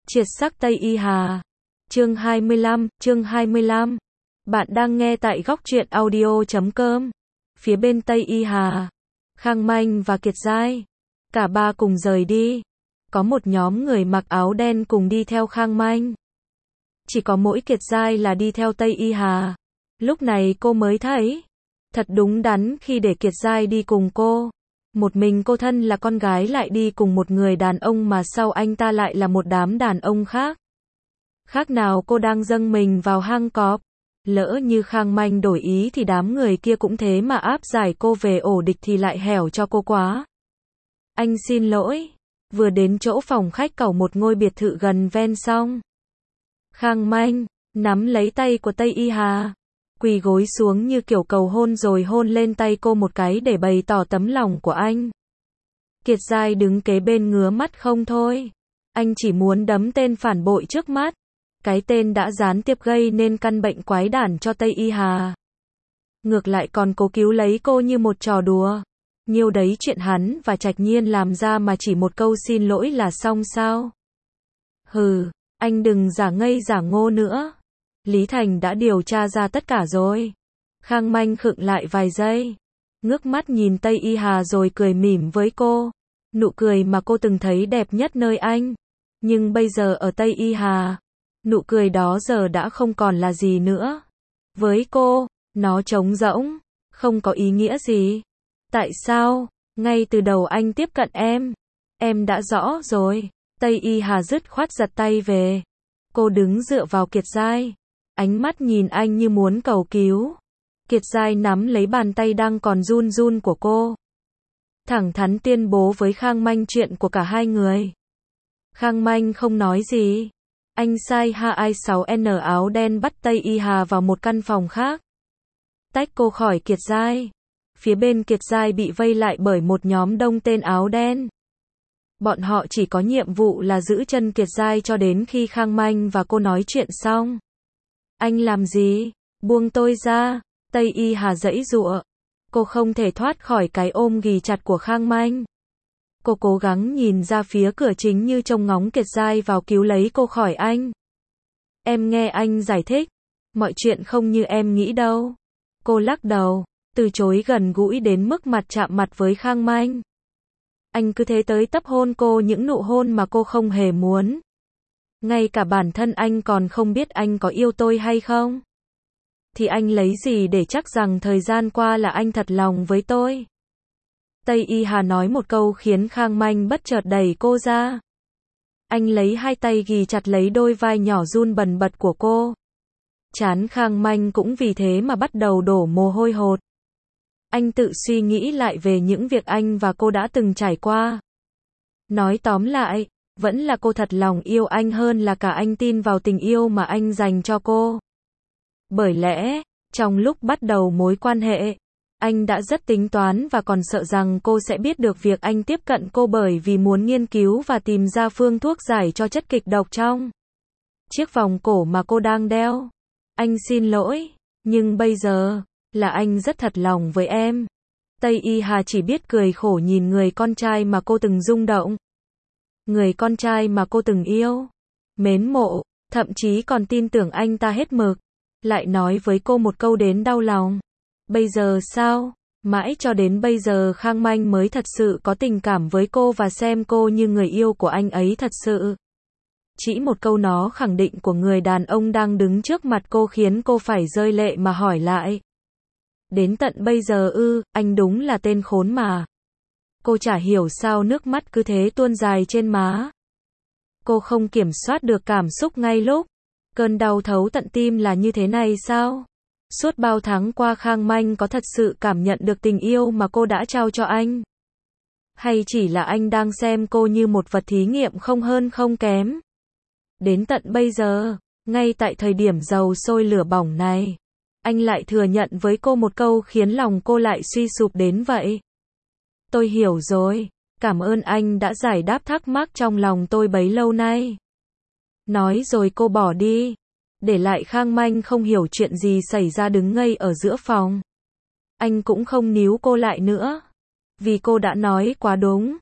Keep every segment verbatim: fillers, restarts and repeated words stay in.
Triệt sắc Tây Y Hà. Chương hai mươi lăm, chương hai mươi lăm. Bạn đang nghe tại góc truyện audio chấm com. Phía bên Tây Y Hà, Khang Manh và Kiệt Giai, cả ba cùng rời đi. Có một nhóm người mặc áo đen cùng đi theo Khang Manh. Chỉ có mỗi Kiệt Giai là đi theo Tây Y Hà. Lúc này cô mới thấy, thật đúng đắn khi để Kiệt Giai đi cùng cô. Một mình cô thân là con gái lại đi cùng một người đàn ông mà sau anh ta lại là một đám đàn ông khác. Khác nào cô đang dâng mình vào hang cọp. Lỡ như Khang Manh đổi ý thì đám người kia cũng thế mà áp giải cô về ổ địch thì lại hẻo cho cô quá. Anh xin lỗi. Vừa đến chỗ phòng khách cẩu một ngôi biệt thự gần ven sông. Khang Manh nắm lấy tay của Tây Y Hà, quỳ gối xuống như kiểu cầu hôn rồi hôn lên tay cô một cái để bày tỏ tấm lòng của anh. Kiệt Giai đứng kế bên ngứa mắt không thôi. Anh chỉ muốn đấm tên phản bội trước mắt. Cái tên đã gián tiếp gây nên căn bệnh quái đản cho Tây Y Hà. Ngược lại còn cố cứu lấy cô như một trò đùa. Nhiêu đấy chuyện hắn và Trạch Nhiên làm ra mà chỉ một câu xin lỗi là xong sao? Hừ, anh đừng giả ngây giả ngô nữa. Lý Thành đã điều tra ra tất cả rồi. Khang Manh khựng lại vài giây, ngước mắt nhìn Tây Y Hà rồi cười mỉm với cô. Nụ cười mà cô từng thấy đẹp nhất nơi anh. Nhưng bây giờ ở Tây Y Hà, nụ cười đó giờ đã không còn là gì nữa. Với cô, nó trống rỗng, không có ý nghĩa gì. Tại sao? Ngay từ đầu anh tiếp cận em. Em đã rõ rồi. Tây Y Hà dứt khoát giật tay về. Cô đứng dựa vào Kiệt Giai, ánh mắt nhìn anh như muốn cầu cứu. Kiệt Giai nắm lấy bàn tay đang còn run run của cô, thẳng thắn tuyên bố với Khang Manh chuyện của cả hai người. Khang Manh không nói gì. Anh sai H I sáu N áo đen bắt Tây Y Hà vào một căn phòng khác, tách cô khỏi Kiệt Giai. Phía bên Kiệt Giai bị vây lại bởi một nhóm đông tên áo đen. Bọn họ chỉ có nhiệm vụ là giữ chân Kiệt Giai cho đến khi Khang Manh và cô nói chuyện xong. Anh làm gì? Buông tôi ra. Tây Y Hà giãy giụa. Cô không thể thoát khỏi cái ôm ghì chặt của Khang Manh. Cô cố gắng nhìn ra phía cửa chính như trông ngóng Kiệt Giai vào cứu lấy cô khỏi anh. Em nghe anh giải thích. Mọi chuyện không như em nghĩ đâu. Cô lắc đầu, từ chối gần gũi đến mức mặt chạm mặt với Khang Manh. Anh cứ thế tới tấp hôn cô những nụ hôn mà cô không hề muốn. Ngay cả bản thân anh còn không biết anh có yêu tôi hay không. Thì anh lấy gì để chắc rằng thời gian qua là anh thật lòng với tôi? Tây Y Hà nói một câu khiến Khang Manh bất chợt đẩy cô ra. Anh lấy hai tay ghì chặt lấy đôi vai nhỏ run bần bật của cô. Trán Khang Manh cũng vì thế mà bắt đầu đổ mồ hôi hột. Anh tự suy nghĩ lại về những việc anh và cô đã từng trải qua. Nói tóm lại, vẫn là cô thật lòng yêu anh hơn là cả anh tin vào tình yêu mà anh dành cho cô. Bởi lẽ, trong lúc bắt đầu mối quan hệ, anh đã rất tính toán và còn sợ rằng cô sẽ biết được việc anh tiếp cận cô bởi vì muốn nghiên cứu và tìm ra phương thuốc giải cho chất kịch độc trong chiếc vòng cổ mà cô đang đeo. Anh xin lỗi, nhưng bây giờ, là anh rất thật lòng với em. Tây Y Hà chỉ biết cười khổ nhìn người con trai mà cô từng rung động. Người con trai mà cô từng yêu, mến mộ, thậm chí còn tin tưởng anh ta hết mực. Lại nói với cô một câu đến đau lòng. Bây giờ sao? Mãi cho đến bây giờ Khang Manh mới thật sự có tình cảm với cô và xem cô như người yêu của anh ấy thật sự. Chỉ một câu nó khẳng định của người đàn ông đang đứng trước mặt cô khiến cô phải rơi lệ mà hỏi lại. Đến tận bây giờ ư, anh đúng là tên khốn mà. Cô chả hiểu sao nước mắt cứ thế tuôn dài trên má. Cô không kiểm soát được cảm xúc ngay lúc. Cơn đau thấu tận tim là như thế này sao? Suốt bao tháng qua Khang Manh có thật sự cảm nhận được tình yêu mà cô đã trao cho anh? Hay chỉ là anh đang xem cô như một vật thí nghiệm không hơn không kém? Đến tận bây giờ, ngay tại thời điểm dầu sôi lửa bỏng này, anh lại thừa nhận với cô một câu khiến lòng cô lại suy sụp đến vậy. Tôi hiểu rồi, cảm ơn anh đã giải đáp thắc mắc trong lòng tôi bấy lâu nay. Nói rồi cô bỏ đi, để lại Khang Manh không hiểu chuyện gì xảy ra đứng ngây ở giữa phòng. Anh cũng không níu cô lại nữa, vì cô đã nói quá đúng.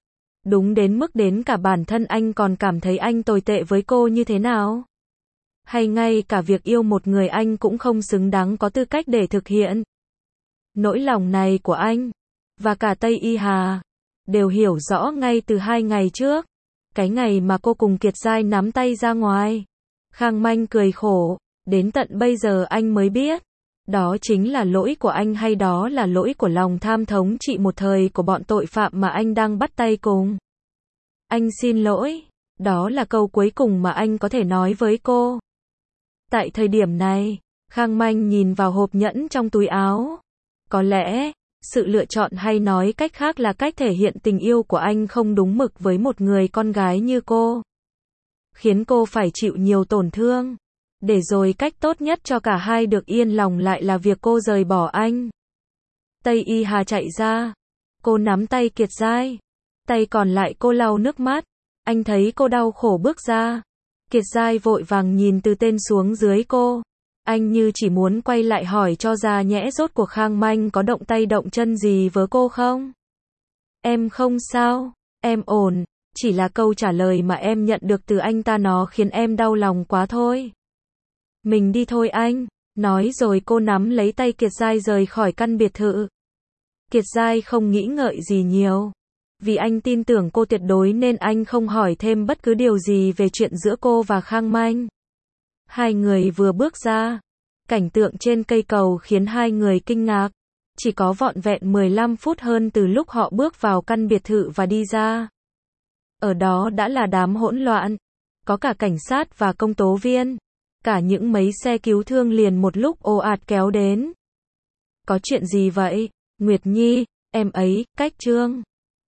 Đúng đến mức đến cả bản thân anh còn cảm thấy anh tồi tệ với cô như thế nào? Hay ngay cả việc yêu một người anh cũng không xứng đáng có tư cách để thực hiện? Nỗi lòng này của anh, và cả Tây Y Hà, đều hiểu rõ ngay từ hai ngày trước. Cái ngày mà cô cùng Kiệt Giai nắm tay ra ngoài. Khang Manh cười khổ, đến tận bây giờ anh mới biết. Đó chính là lỗi của anh hay đó là lỗi của lòng tham thống trị một thời của bọn tội phạm mà anh đang bắt tay cùng. Anh xin lỗi, đó là câu cuối cùng mà anh có thể nói với cô. Tại thời điểm này, Khang Manh nhìn vào hộp nhẫn trong túi áo. Có lẽ, sự lựa chọn hay nói cách khác là cách thể hiện tình yêu của anh không đúng mực với một người con gái như cô. Khiến cô phải chịu nhiều tổn thương. Để rồi cách tốt nhất cho cả hai được yên lòng lại là việc cô rời bỏ anh. Tây Y Hà chạy ra. Cô nắm tay Kiệt Giai. Tay còn lại cô lau nước mắt. Anh thấy cô đau khổ bước ra. Kiệt Giai vội vàng nhìn từ tên xuống dưới cô. Anh như chỉ muốn quay lại hỏi cho ra nhẽ rốt cuộc Khang Manh có động tay động chân gì với cô không? Em không sao, em ổn, chỉ là câu trả lời mà em nhận được từ anh ta nó khiến em đau lòng quá thôi. Mình đi thôi anh, nói rồi cô nắm lấy tay Kiệt Giai rời khỏi căn biệt thự. Kiệt Giai không nghĩ ngợi gì nhiều. Vì anh tin tưởng cô tuyệt đối nên anh không hỏi thêm bất cứ điều gì về chuyện giữa cô và Khang Manh. Hai người vừa bước ra, cảnh tượng trên cây cầu khiến hai người kinh ngạc. Chỉ có vỏn vẹn mười lăm phút hơn từ lúc họ bước vào căn biệt thự và đi ra. Ở đó đã là đám hỗn loạn. Có cả cảnh sát và công tố viên. Cả những mấy xe cứu thương liền một lúc ồ ạt kéo đến. Có chuyện gì vậy? Nguyệt Nhi, em ấy, cách Trương.